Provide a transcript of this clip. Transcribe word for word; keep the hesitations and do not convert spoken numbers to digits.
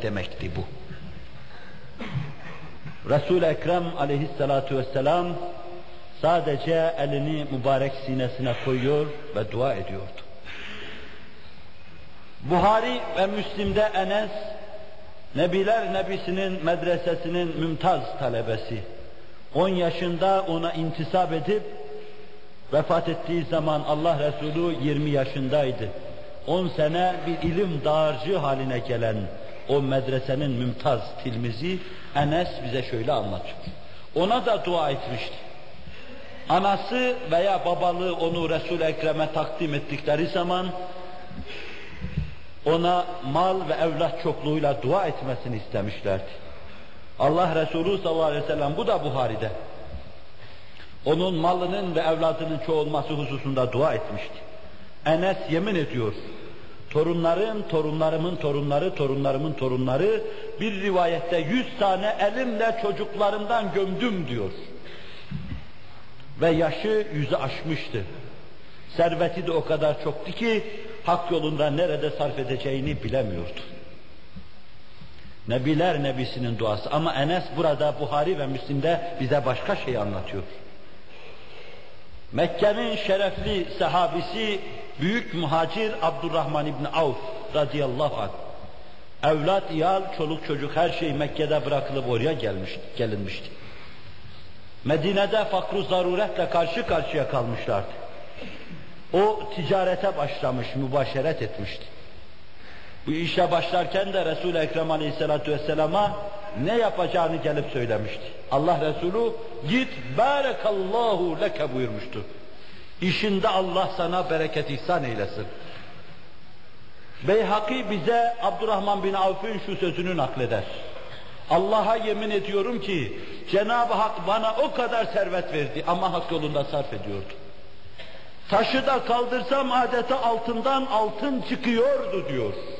demekti bu. Resul-i Ekrem aleyhissalatu vesselam sadece elini mübarek sinesine koyuyor ve dua ediyordu. Buhari ve Müslim'de Enes, Nebiler Nebisi'nin medresesinin mümtaz talebesi. on yaşında ona intisap edip vefat ettiği zaman Allah Resulü yirmi yaşındaydı. on sene bir ilim dağarcığı haline gelen o medresenin mümtaz tilmizi Enes bize şöyle anlatıyor. Ona da dua etmişti. Anası veya babalığı onu Resul-i Ekrem'e takdim ettikleri zaman ona mal ve evlat çokluğuyla dua etmesini istemişlerdi. Allah Resulü sallallahu aleyhi ve sellem, bu da Buhari'de, onun malının ve evladının çoğalması hususunda dua etmişti. Enes yemin ediyor, torunların, torunlarımın torunları, torunlarımın torunları, bir rivayette yüz tane elimle çocuklarımdan gömdüm diyor. Ve yaşı yüzü aşmıştı. Serveti de o kadar çoktu ki, hak yolunda nerede sarf edeceğini bilemiyordu. Nebiler Nebisi'nin duası. Ama Enes burada Buhari ve Müslim'de bize başka şey anlatıyor. Mekke'nin şerefli sahabisi, büyük muhacir Abdurrahman İbni Avf radıyallahu anh. Evlat, iyal, çoluk çocuk her şey Mekke'de bırakılıp oraya gelmiş, gelinmişti. Medine'de fakr-ı zaruretle karşı karşıya kalmışlardı. O ticarete başlamış, mübaşeret etmişti. Bu işe başlarken de Resul-i Ekrem aleyhissalatu vesselama ne yapacağını gelip söylemişti. Allah Resulü git bârekallahu leke buyurmuştu. İşinde Allah sana bereket ihsan eylesin. Beyhaki bize Abdurrahman bin Avf'ın şu sözünü nakleder. Allah'a yemin ediyorum ki Cenab-ı Hak bana o kadar servet verdi ama hak yolunda sarf ediyordu. Taşı da kaldırsam adeta altından altın çıkıyordu diyor.